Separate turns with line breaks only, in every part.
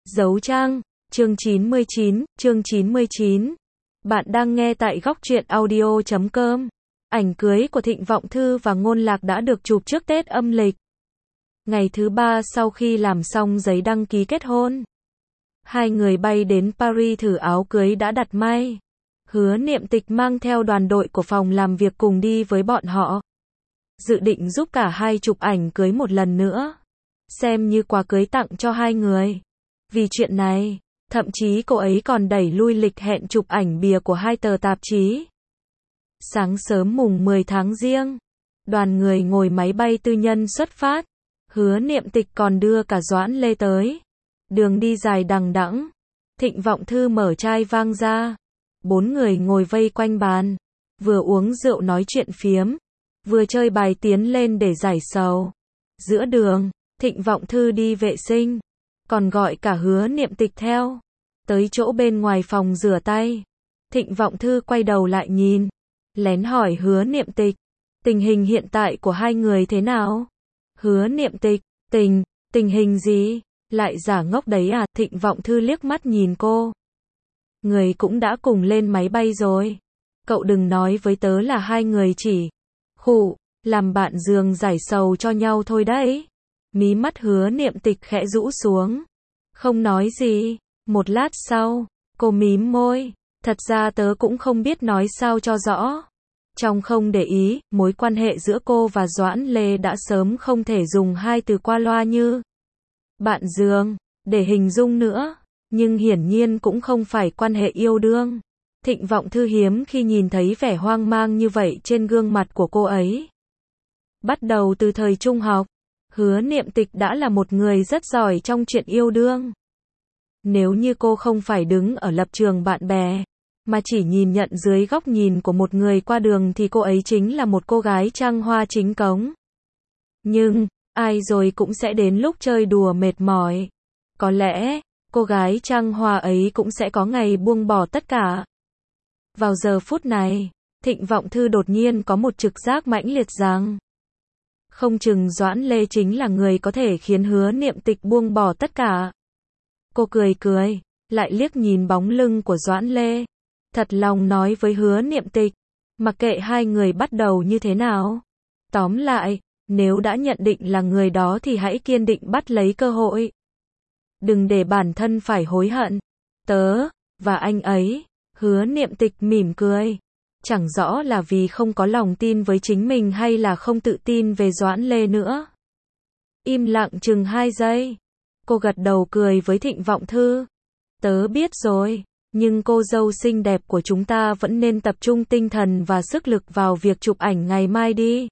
Dấu trang, chương 99. Bạn đang nghe tại góc truyện audio.com. Ảnh cưới của Thịnh Vọng Thư và Ngôn Lạc đã được chụp trước Tết âm lịch. Ngày thứ 3 sau khi làm xong giấy đăng ký kết hôn, hai người bay đến Paris thử áo cưới đã đặt may. Hứa Niệm Tịch mang theo đoàn đội của phòng làm việc cùng đi với bọn họ, dự định giúp cả hai chụp ảnh cưới một lần nữa, xem như quà cưới tặng cho hai người. Vì chuyện này, thậm chí cô ấy còn đẩy lui lịch hẹn chụp ảnh bìa của hai tờ tạp chí. Sáng sớm mùng 10 tháng Giêng, đoàn người ngồi máy bay tư nhân xuất phát. Hứa Niệm Tịch còn đưa cả Doãn Lê tới. Đường đi dài đằng đẵng, Thịnh Vọng Thư mở chai vang ra. Bốn người ngồi vây quanh bàn, vừa uống rượu nói chuyện phiếm, vừa chơi bài tiến lên để giải sầu. Giữa đường, Thịnh Vọng Thư đi vệ sinh, còn gọi cả Hứa Niệm Tịch theo. Tới chỗ bên ngoài phòng rửa tay, Thịnh Vọng Thư quay đầu lại nhìn, lén hỏi Hứa Niệm Tịch, tình hình hiện tại của hai người thế nào? Hứa Niệm Tịch, tình hình gì? Lại giả ngốc đấy à? Thịnh Vọng Thư liếc mắt nhìn cô. Người cũng đã cùng lên máy bay rồi. Cậu đừng nói với tớ là hai người chỉ làm bạn giường giải sầu cho nhau thôi đấy. Mí mắt Hứa Niệm Tịch khẽ rũ xuống, không nói gì. Một lát sau, cô mím môi, thật ra tớ cũng không biết nói sao cho rõ. Trong không để ý, mối quan hệ giữa cô và Doãn Lê đã sớm không thể dùng hai từ qua loa như bạn giường để hình dung nữa, nhưng hiển nhiên cũng không phải quan hệ yêu đương. Thịnh Vọng Thư hiếm khi nhìn thấy vẻ hoang mang như vậy trên gương mặt của cô ấy. Bắt đầu từ thời trung học, Hứa Niệm Tịch đã là một người rất giỏi trong chuyện yêu đương. Nếu như cô không phải đứng ở lập trường bạn bè, mà chỉ nhìn nhận dưới góc nhìn của một người qua đường thì cô ấy chính là một cô gái trăng hoa chính cống. Nhưng, ai rồi cũng sẽ đến lúc chơi đùa mệt mỏi. Có lẽ, cô gái trăng hoa ấy cũng sẽ có ngày buông bỏ tất cả. Vào giờ phút này, Thịnh Vọng Thư đột nhiên có một trực giác mãnh liệt rằng không chừng Doãn Lê chính là người có thể khiến Hứa Niệm Tịch buông bỏ tất cả. Cô cười, lại liếc nhìn bóng lưng của Doãn Lê. Thật lòng nói với Hứa Niệm Tịch, mặc kệ hai người bắt đầu như thế nào. Tóm lại, nếu đã nhận định là người đó thì hãy kiên định bắt lấy cơ hội. Đừng để bản thân phải hối hận. Tớ và anh ấy. Hứa Niệm Tịch mỉm cười. Chẳng rõ là vì không có lòng tin với chính mình hay là không tự tin về Doãn Lê nữa. Im lặng chừng 2 giây. Cô gật đầu cười với Thịnh Vọng Thư. Tớ biết rồi, nhưng cô dâu xinh đẹp của chúng ta vẫn nên tập trung tinh thần và sức lực vào việc chụp ảnh ngày mai đi.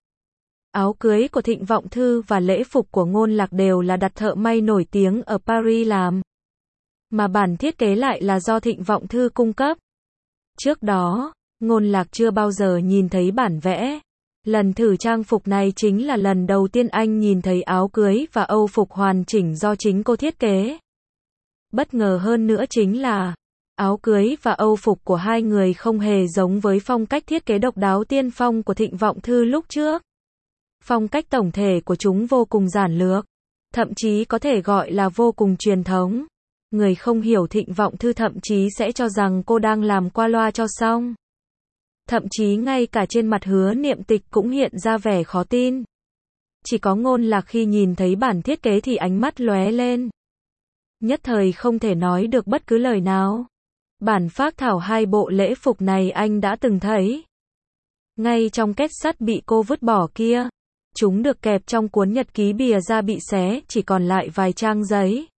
Áo cưới của Thịnh Vọng Thư và lễ phục của Ngôn Lạc đều là đặt thợ may nổi tiếng ở Paris làm, mà bản thiết kế lại là do Thịnh Vọng Thư cung cấp. Trước đó, Ngôn Lạc chưa bao giờ nhìn thấy bản vẽ. Lần thử trang phục này chính là lần đầu tiên anh nhìn thấy áo cưới và âu phục hoàn chỉnh do chính cô thiết kế. Bất ngờ hơn nữa chính là áo cưới và âu phục của hai người không hề giống với phong cách thiết kế độc đáo tiên phong của Thịnh Vọng Thư lúc trước. Phong cách tổng thể của chúng vô cùng giản lược, thậm chí có thể gọi là vô cùng truyền thống. Người không hiểu Thịnh Vọng Thư thậm chí sẽ cho rằng cô đang làm qua loa cho xong. Thậm chí ngay cả trên mặt Hứa Niệm Tịch cũng hiện ra vẻ khó tin. Chỉ có Ngôn Lạc khi nhìn thấy bản thiết kế thì ánh mắt lóe lên. Nhất thời không thể nói được bất cứ lời nào. Bản phác thảo hai bộ lễ phục này anh đã từng thấy. Ngay trong két sắt bị cô vứt bỏ kia. Chúng được kẹp trong cuốn nhật ký bìa ra bị xé, chỉ còn lại vài trang giấy.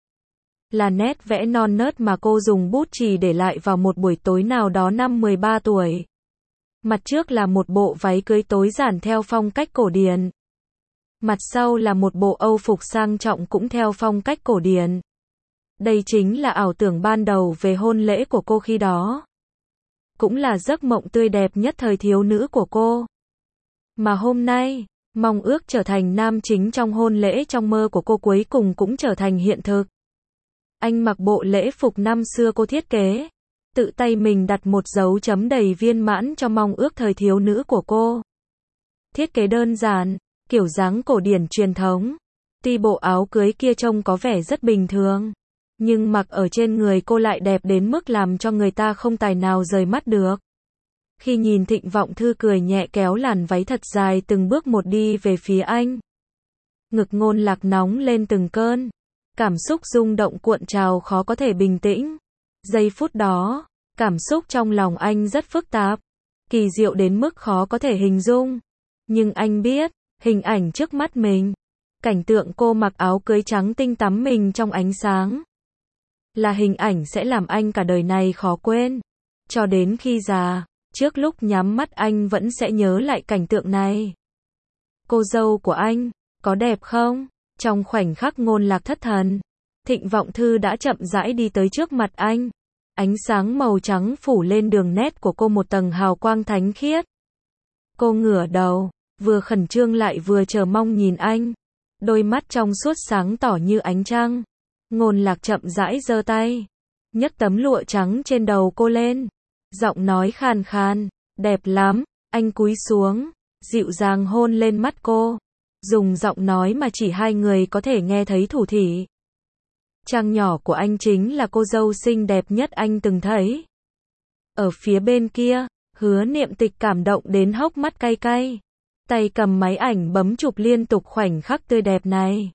Là nét vẽ non nớt mà cô dùng bút chì để lại vào một buổi tối nào đó năm 13 tuổi. Mặt trước là một bộ váy cưới tối giản theo phong cách cổ điển. Mặt sau là một bộ âu phục sang trọng cũng theo phong cách cổ điển. Đây chính là ảo tưởng ban đầu về hôn lễ của cô khi đó. Cũng là giấc mộng tươi đẹp nhất thời thiếu nữ của cô. Mà hôm nay, mong ước trở thành nam chính trong hôn lễ trong mơ của cô cuối cùng cũng trở thành hiện thực. Anh mặc bộ lễ phục năm xưa cô thiết kế. Tự tay mình đặt một dấu chấm đầy viên mãn cho mong ước thời thiếu nữ của cô. Thiết kế đơn giản, kiểu dáng cổ điển truyền thống. Tuy bộ áo cưới kia trông có vẻ rất bình thường, nhưng mặc ở trên người cô lại đẹp đến mức làm cho người ta không tài nào rời mắt được. Khi nhìn Thịnh Vọng Thư cười nhẹ kéo làn váy thật dài từng bước một đi về phía anh. Ngực Ngôn Lạc nóng lên từng cơn. Cảm xúc rung động cuộn trào khó có thể bình tĩnh. Giây phút đó, cảm xúc trong lòng anh rất phức tạp. Kỳ diệu đến mức khó có thể hình dung. Nhưng anh biết, hình ảnh trước mắt mình. Cảnh tượng cô mặc áo cưới trắng tinh tắm mình trong ánh sáng. Là hình ảnh sẽ làm anh cả đời này khó quên. Cho đến khi già, trước lúc nhắm mắt anh vẫn sẽ nhớ lại cảnh tượng này. Cô dâu của anh, có đẹp không? Trong khoảnh khắc Ngôn Lạc thất thần, Thịnh Vọng Thư đã chậm rãi đi tới trước mặt anh. Ánh sáng màu trắng phủ lên đường nét của cô một tầng hào quang thánh khiết. Cô ngửa đầu, vừa khẩn trương lại vừa chờ mong nhìn anh. Đôi mắt trong suốt sáng tỏ như ánh trăng. Ngôn Lạc chậm rãi giơ tay, nhấc tấm lụa trắng trên đầu cô lên. Giọng nói khàn khàn, đẹp lắm. Anh cúi xuống, dịu dàng hôn lên mắt cô. Dùng giọng nói mà chỉ hai người có thể nghe thấy thủ thỉ. Trang nhỏ của anh chính là cô dâu xinh đẹp nhất anh từng thấy. Ở phía bên kia, Hứa Niệm Tịch cảm động đến hốc mắt cay cay. Tay cầm máy ảnh bấm chụp liên tục khoảnh khắc tươi đẹp này.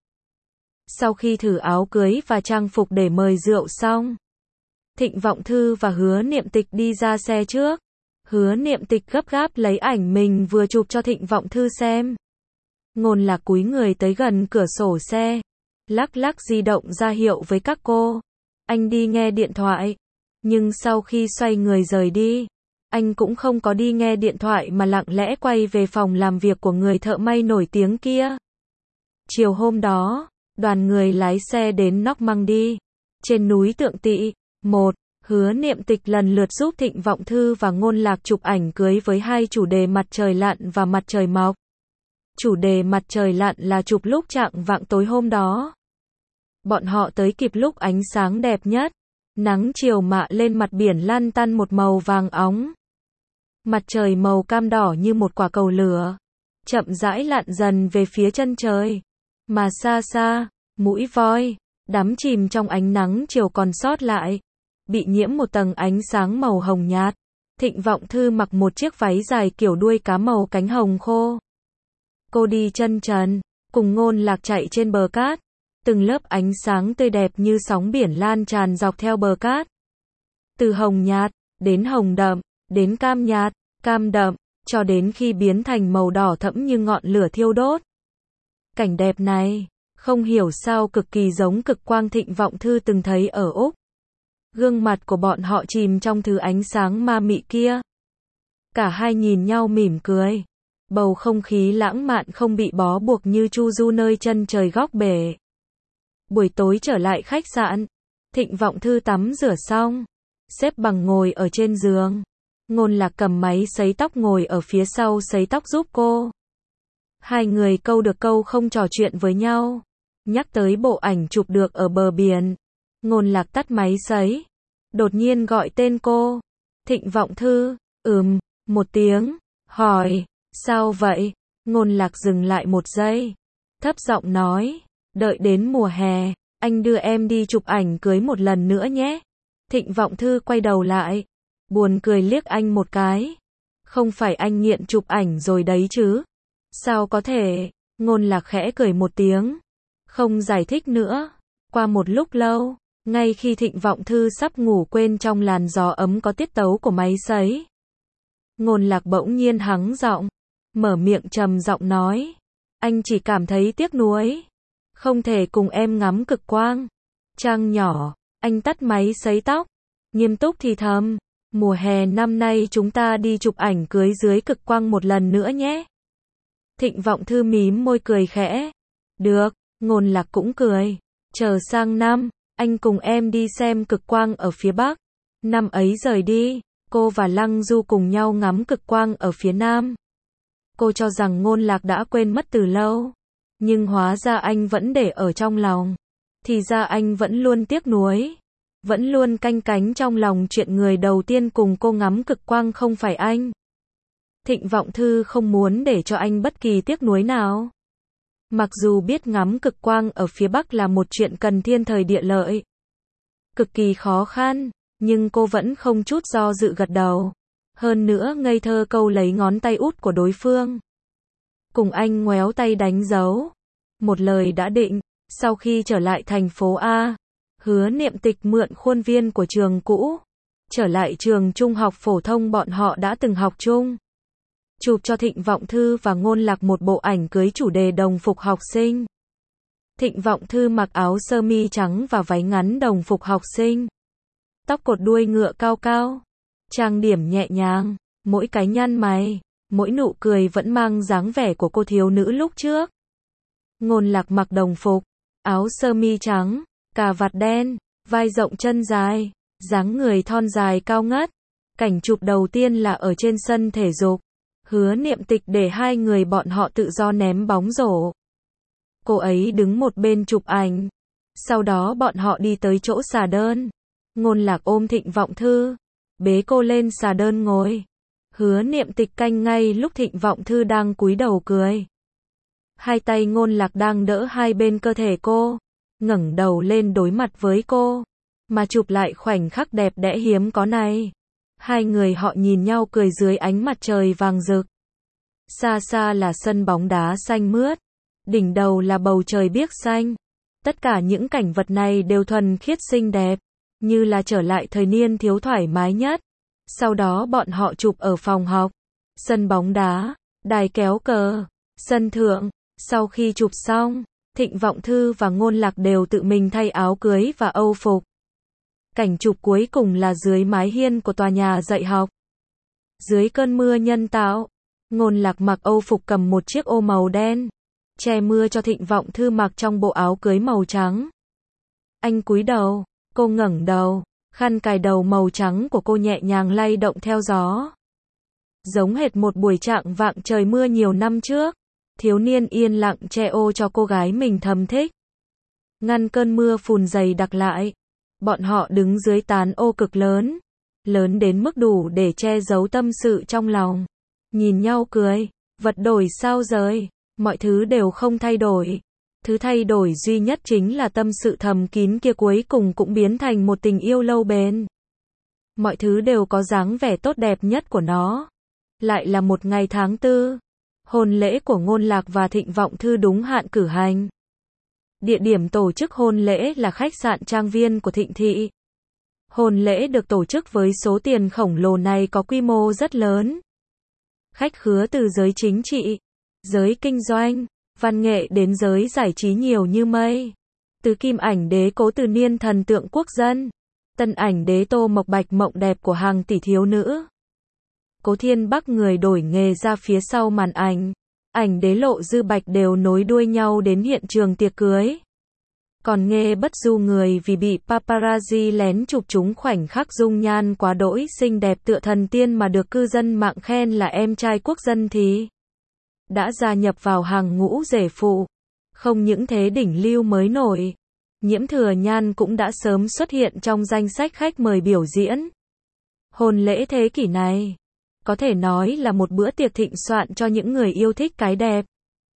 Sau khi thử áo cưới và trang phục để mời rượu xong, Thịnh Vọng Thư và Hứa Niệm Tịch đi ra xe trước. Hứa Niệm Tịch gấp gáp lấy ảnh mình vừa chụp cho Thịnh Vọng Thư xem. Ngôn Lạc cúi người tới gần cửa sổ xe, lắc lắc di động ra hiệu với các cô. Anh đi nghe điện thoại, nhưng sau khi xoay người rời đi, anh cũng không có đi nghe điện thoại mà lặng lẽ quay về phòng làm việc của người thợ may nổi tiếng kia. Chiều hôm đó, đoàn người lái xe đến Normandy, trên núi Tượng Tỵ. Hứa Niệm Tịch lần lượt giúp Thịnh Vọng Thư và Ngôn Lạc chụp ảnh cưới với hai chủ đề mặt trời lặn và mặt trời mọc. Chủ đề mặt trời lặn là chụp lúc chạng vạng tối hôm đó. Bọn họ tới kịp lúc ánh sáng đẹp nhất. Nắng chiều mạ lên mặt biển lăn tăn một màu vàng óng. Mặt trời màu cam đỏ như một quả cầu lửa, chậm rãi lặn dần về phía chân trời. Mà xa xa, mũi voi, đắm chìm trong ánh nắng chiều còn sót lại, bị nhiễm một tầng ánh sáng màu hồng nhạt. Thịnh Vọng Thư mặc một chiếc váy dài kiểu đuôi cá màu cánh hồng khô. Cô đi chân trần, cùng Ngôn Lạc chạy trên bờ cát. Từng lớp ánh sáng tươi đẹp như sóng biển lan tràn dọc theo bờ cát. Từ hồng nhạt, đến hồng đậm, đến cam nhạt, cam đậm, cho đến khi biến thành màu đỏ thẫm như ngọn lửa thiêu đốt. Cảnh đẹp này, không hiểu sao cực kỳ giống cực quang Thịnh Vọng Thư từng thấy ở Úc. Gương mặt của bọn họ chìm trong thứ ánh sáng ma mị kia. Cả hai nhìn nhau mỉm cười. Bầu không khí lãng mạn không bị bó buộc như chu du nơi chân trời góc bể. Buổi tối trở lại khách sạn, Thịnh Vọng Thư tắm rửa xong, xếp bằng ngồi ở trên giường. Ngôn Lạc cầm máy sấy tóc ngồi ở phía sau sấy tóc giúp cô. Hai người câu được câu không trò chuyện với nhau. Nhắc tới bộ ảnh chụp được ở bờ biển. Ngôn Lạc tắt máy sấy, đột nhiên gọi tên cô. Thịnh Vọng Thư, một tiếng, hỏi, sao vậy? Ngôn Lạc dừng lại một giây, thấp giọng nói, đợi đến mùa hè, anh đưa em đi chụp ảnh cưới một lần nữa nhé. Thịnh Vọng Thư quay đầu lại, buồn cười liếc anh một cái. Không phải anh nghiện chụp ảnh rồi đấy chứ? Sao có thể? Ngôn Lạc khẽ cười một tiếng, không giải thích nữa. Qua một lúc lâu, ngay khi Thịnh Vọng Thư sắp ngủ quên trong làn gió ấm có tiết tấu của máy sấy, Ngôn Lạc bỗng nhiên hắng giọng, mở miệng trầm giọng nói, anh chỉ cảm thấy tiếc nuối, không thể cùng em ngắm cực quang. Trang nhỏ, anh tắt máy sấy tóc, nghiêm túc thì thầm, mùa hè năm nay chúng ta đi chụp ảnh cưới dưới cực quang một lần nữa nhé. Thịnh Vọng Thư mím môi cười khẽ, được. Ngôn Lạc cũng cười, chờ sang năm, anh cùng em đi xem cực quang ở phía Bắc. Năm ấy rời đi, cô và Lăng Du cùng nhau ngắm cực quang ở phía Nam. Cô cho rằng Ngôn Lạc đã quên mất từ lâu, nhưng hóa ra anh vẫn để ở trong lòng. Thì ra anh vẫn luôn tiếc nuối, vẫn luôn canh cánh trong lòng chuyện người đầu tiên cùng cô ngắm cực quang không phải anh. Thịnh Vọng Thư không muốn để cho anh bất kỳ tiếc nuối nào. Mặc dù biết ngắm cực quang ở phía Bắc là một chuyện cần thiên thời địa lợi, cực kỳ khó khăn, nhưng cô vẫn không chút do dự gật đầu. Hơn nữa ngây thơ câu lấy ngón tay út của đối phương. Cùng anh ngoéo tay đánh dấu. Một lời đã định, sau khi trở lại thành phố A, Hứa Niệm Tịch mượn khuôn viên của trường cũ. Trở lại trường trung học phổ thông bọn họ đã từng học chung. Chụp cho Thịnh Vọng Thư và Ngôn Lạc một bộ ảnh cưới chủ đề đồng phục học sinh. Thịnh Vọng Thư mặc áo sơ mi trắng và váy ngắn đồng phục học sinh. Tóc cột đuôi ngựa cao cao. Trang điểm nhẹ nhàng, mỗi cái nhăn mày, mỗi nụ cười vẫn mang dáng vẻ của cô thiếu nữ lúc trước. Ngôn Lạc mặc đồng phục, áo sơ mi trắng, cà vạt đen, vai rộng chân dài, dáng người thon dài cao ngất. Cảnh chụp đầu tiên là ở trên sân thể dục. Hứa Niệm Tịch để hai người bọn họ tự do ném bóng rổ. Cô ấy đứng một bên chụp ảnh. Sau đó bọn họ đi tới chỗ xà đơn. Ngôn Lạc ôm Thịnh Vọng Thư, bế cô lên xà đơn ngồi. Hứa Niệm Tịch canh ngay lúc Thịnh Vọng Thư đang cúi đầu cười. Hai tay Ngôn Lạc đang đỡ hai bên cơ thể cô, ngẩng đầu lên đối mặt với cô, mà chụp lại khoảnh khắc đẹp đẽ hiếm có này. Hai người họ nhìn nhau cười dưới ánh mặt trời vàng rực. Xa xa là sân bóng đá xanh mướt, đỉnh đầu là bầu trời biếc xanh. Tất cả những cảnh vật này đều thuần khiết xinh đẹp, như là trở lại thời niên thiếu thoải mái nhất. Sau đó bọn họ chụp ở phòng học, sân bóng đá, đài kéo cờ, sân thượng. Sau khi chụp xong, Thịnh Vọng Thư và Ngôn Lạc đều tự mình thay áo cưới và âu phục. Cảnh chụp cuối cùng là dưới mái hiên của tòa nhà dạy học. Dưới cơn mưa nhân tạo, Ngôn Lạc mặc âu phục cầm một chiếc ô màu đen, che mưa cho Thịnh Vọng Thư mặc trong bộ áo cưới màu trắng. Anh cúi đầu, cô ngẩng đầu, khăn cài đầu màu trắng của cô nhẹ nhàng lay động theo gió. Giống hệt một buổi chạng vạng trời mưa nhiều năm trước, thiếu niên yên lặng che ô cho cô gái mình thầm thích. Ngăn cơn mưa phùn dày đặc lại. Bọn họ đứng dưới tán ô cực lớn, lớn đến mức đủ để che giấu tâm sự trong lòng. Nhìn nhau cười, vật đổi sao rời, mọi thứ đều không thay đổi. Thứ thay đổi duy nhất chính là tâm sự thầm kín kia cuối cùng cũng biến thành một tình yêu lâu bền. Mọi thứ đều có dáng vẻ tốt đẹp nhất của nó. Lại là một ngày tháng 4, hôn lễ của Ngôn Lạc và Thịnh Vọng Thư đúng hạn cử hành. Địa điểm tổ chức hôn lễ là khách sạn trang viên của Thịnh thị. Hôn lễ được tổ chức với số tiền khổng lồ này có quy mô rất lớn. Khách khứa từ giới chính trị, giới kinh doanh, văn nghệ đến giới giải trí nhiều như mây. Từ Kim Ảnh Đế Cố Từ Niên thần tượng quốc dân, Tân Ảnh Đế Tô Mộc Bạch mộng đẹp của hàng tỷ thiếu nữ. Cố Thiên Bắc người đổi nghề ra phía sau màn ảnh. Ảnh Đế Lộ Dư Bạch đều nối đuôi nhau đến hiện trường tiệc cưới. Còn Nghê Bất Du người vì bị paparazzi lén chụp chúng khoảnh khắc dung nhan quá đỗi xinh đẹp tựa thần tiên mà được cư dân mạng khen là em trai quốc dân thì đã gia nhập vào hàng ngũ rể phụ. Không những thế đỉnh lưu mới nổi, Nhiễm Thừa Nhan cũng đã sớm xuất hiện trong danh sách khách mời biểu diễn. Hôn lễ thế kỷ này có thể nói là một bữa tiệc thịnh soạn cho những người yêu thích cái đẹp.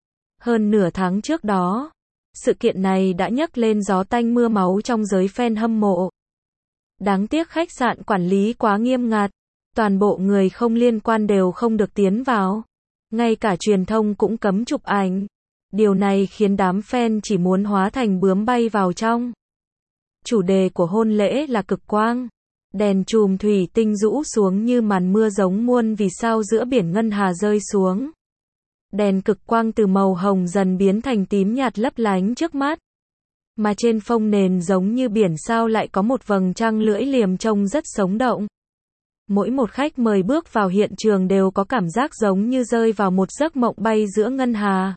Hơn nửa tháng trước đó, sự kiện này đã nhấc lên gió tanh mưa máu trong giới fan hâm mộ. Đáng tiếc khách sạn quản lý quá nghiêm ngặt, toàn bộ người không liên quan đều không được tiến vào. Ngay cả truyền thông cũng cấm chụp ảnh. Điều này khiến đám fan chỉ muốn hóa thành bướm bay vào trong. Chủ đề của hôn lễ là cực quang. Đèn chùm thủy tinh rũ xuống như màn mưa giống muôn vì sao giữa biển ngân hà rơi xuống. Đèn cực quang từ màu hồng dần biến thành tím nhạt lấp lánh trước mắt. Mà trên phông nền giống như biển sao lại có một vầng trăng lưỡi liềm trông rất sống động. Mỗi một khách mời bước vào hiện trường đều có cảm giác giống như rơi vào một giấc mộng bay giữa ngân hà.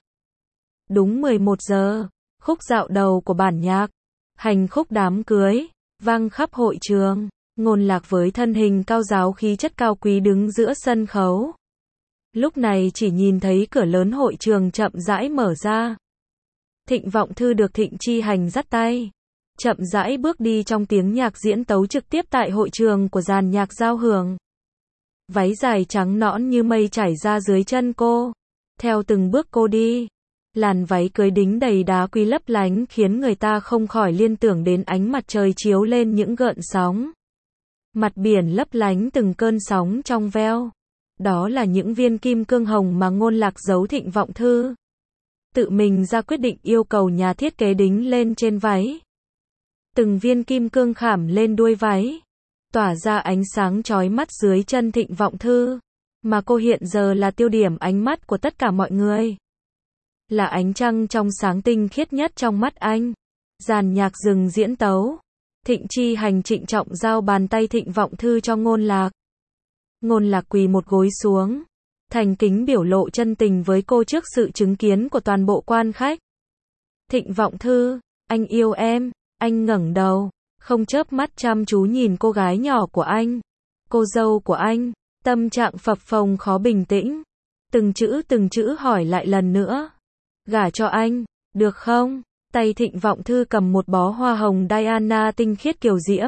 Đúng 11 giờ, khúc dạo đầu của bản nhạc, hành khúc đám cưới, vang khắp hội trường. Ngôn Lạc với thân hình cao giáo khí chất cao quý đứng giữa sân khấu. Lúc này chỉ nhìn thấy cửa lớn hội trường chậm rãi mở ra. Thịnh Vọng Thư được Thịnh Chi Hành dắt tay, chậm rãi bước đi trong tiếng nhạc diễn tấu trực tiếp tại hội trường của dàn nhạc giao hưởng. Váy dài trắng nõn như mây trải ra dưới chân cô. Theo từng bước cô đi, Làn váy cưới đính đầy đá quý lấp lánh khiến người ta không khỏi liên tưởng đến ánh mặt trời chiếu lên những gợn sóng. Mặt biển lấp lánh từng cơn sóng trong veo. Đó là những viên kim cương hồng mà Ngôn Lạc giấu Thịnh Vọng Thư. Tự mình ra quyết định yêu cầu nhà thiết kế đính lên trên váy. Từng viên kim cương khảm lên đuôi váy, tỏa ra ánh sáng chói mắt dưới chân Thịnh Vọng Thư. Mà cô hiện giờ là tiêu điểm ánh mắt của tất cả mọi người. Là ánh trăng trong sáng tinh khiết nhất trong mắt anh. Dàn nhạc dừng diễn tấu. Thịnh Chi Hành trịnh trọng giao bàn tay Thịnh Vọng Thư cho Ngôn Lạc. Ngôn Lạc quỳ một gối xuống, thành kính biểu lộ chân tình với cô trước sự chứng kiến của toàn bộ quan khách. Thịnh Vọng Thư, anh yêu em. Anh ngẩng đầu, không chớp mắt chăm chú nhìn cô gái nhỏ của anh. Cô dâu của anh, tâm trạng phập phồng khó bình tĩnh. Từng chữ hỏi lại lần nữa. Gả cho anh, được không? Tay Thịnh Vọng Thư cầm một bó hoa hồng Diana tinh khiết kiều diễm.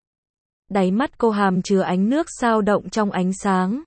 Đáy mắt cô hàm chứa ánh nước sao động trong ánh sáng.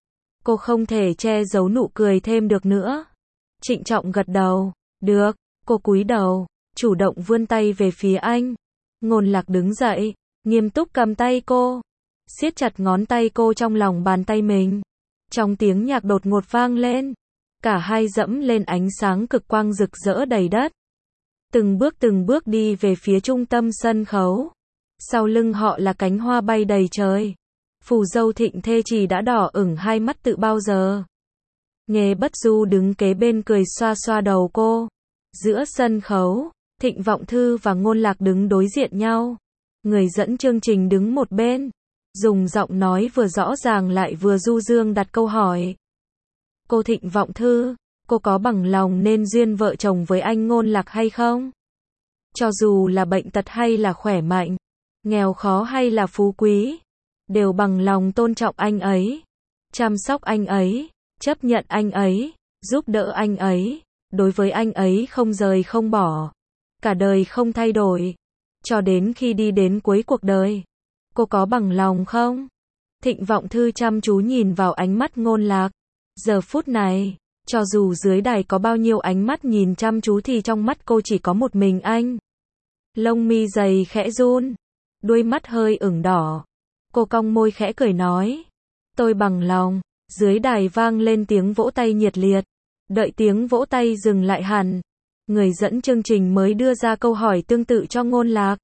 Cô không thể che giấu nụ cười thêm được nữa. Trịnh trọng gật đầu. Được. Cô cúi đầu, chủ động vươn tay về phía anh. Ngôn Lạc đứng dậy, nghiêm túc cầm tay cô, siết chặt ngón tay cô trong lòng bàn tay mình. Trong tiếng nhạc đột ngột vang lên, cả hai dẫm lên ánh sáng cực quang rực rỡ đầy đất. Từng bước đi về phía trung tâm sân khấu. Sau lưng họ là cánh hoa bay đầy trời. Phù dâu Thịnh thê chỉ đã đỏ ửng hai mắt từ bao giờ. Nghê Bất Du đứng kế bên cười xoa xoa đầu cô. Giữa sân khấu, Thịnh Vọng Thư và Ngôn Lạc đứng đối diện nhau. Người dẫn chương trình đứng một bên, dùng giọng nói vừa rõ ràng lại vừa du dương đặt câu hỏi. Cô Thịnh Vọng Thư, cô có bằng lòng nên duyên vợ chồng với anh Ngôn Lạc hay không? Cho dù là bệnh tật hay là khỏe mạnh, nghèo khó hay là phú quý, đều bằng lòng tôn trọng anh ấy, chăm sóc anh ấy, chấp nhận anh ấy, giúp đỡ anh ấy, đối với anh ấy không rời không bỏ, cả đời không thay đổi, cho đến khi đi đến cuối cuộc đời. Cô có bằng lòng không? Thịnh Vọng Thư chăm chú nhìn vào ánh mắt Ngôn Lạc. Giờ phút này, cho dù dưới đài có bao nhiêu ánh mắt nhìn chăm chú thì trong mắt cô chỉ có một mình anh. Lông mi dày khẽ run, đuôi mắt hơi ửng đỏ. Cô cong môi khẽ cười nói, tôi bằng lòng. Dưới đài vang lên tiếng vỗ tay nhiệt liệt. Đợi tiếng vỗ tay dừng lại hẳn, người dẫn chương trình mới đưa ra câu hỏi tương tự cho Ngôn Lạc.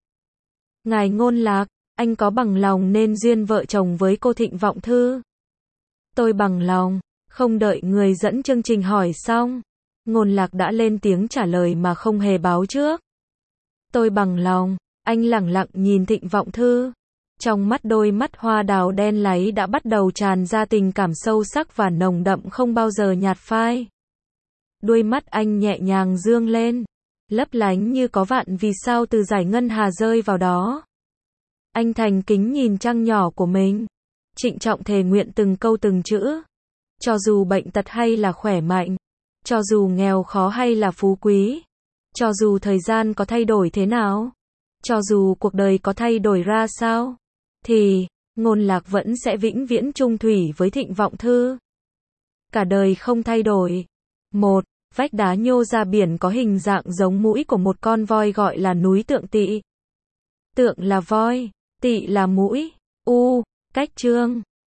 Ngài Ngôn Lạc, anh có bằng lòng nên duyên vợ chồng với cô Thịnh Vọng Thư? Tôi bằng lòng. Không đợi người dẫn chương trình hỏi xong, Ngôn Lạc đã lên tiếng trả lời mà không hề báo trước. Tôi bằng lòng. Anh lẳng lặng nhìn Thịnh Vọng Thư. Trong mắt đôi mắt hoa đào đen láy đã bắt đầu tràn ra tình cảm sâu sắc và nồng đậm không bao giờ nhạt phai. Đuôi mắt anh nhẹ nhàng dương lên, lấp lánh như có vạn vì sao từ dải ngân hà rơi vào đó. Anh thành kính nhìn trăng nhỏ của mình, trịnh trọng thề nguyện từng câu từng chữ. Cho dù bệnh tật hay là khỏe mạnh, cho dù nghèo khó hay là phú quý, cho dù thời gian có thay đổi thế nào, cho dù cuộc đời có thay đổi ra sao, thì Ngôn Lạc vẫn sẽ vĩnh viễn chung thủy với Thịnh Vọng Thư. Cả đời không thay đổi. Một vách đá nhô ra biển có hình dạng giống mũi của một con voi gọi là núi Tượng Tỵ. Tượng là voi, Tỵ là mũi. Cách Chương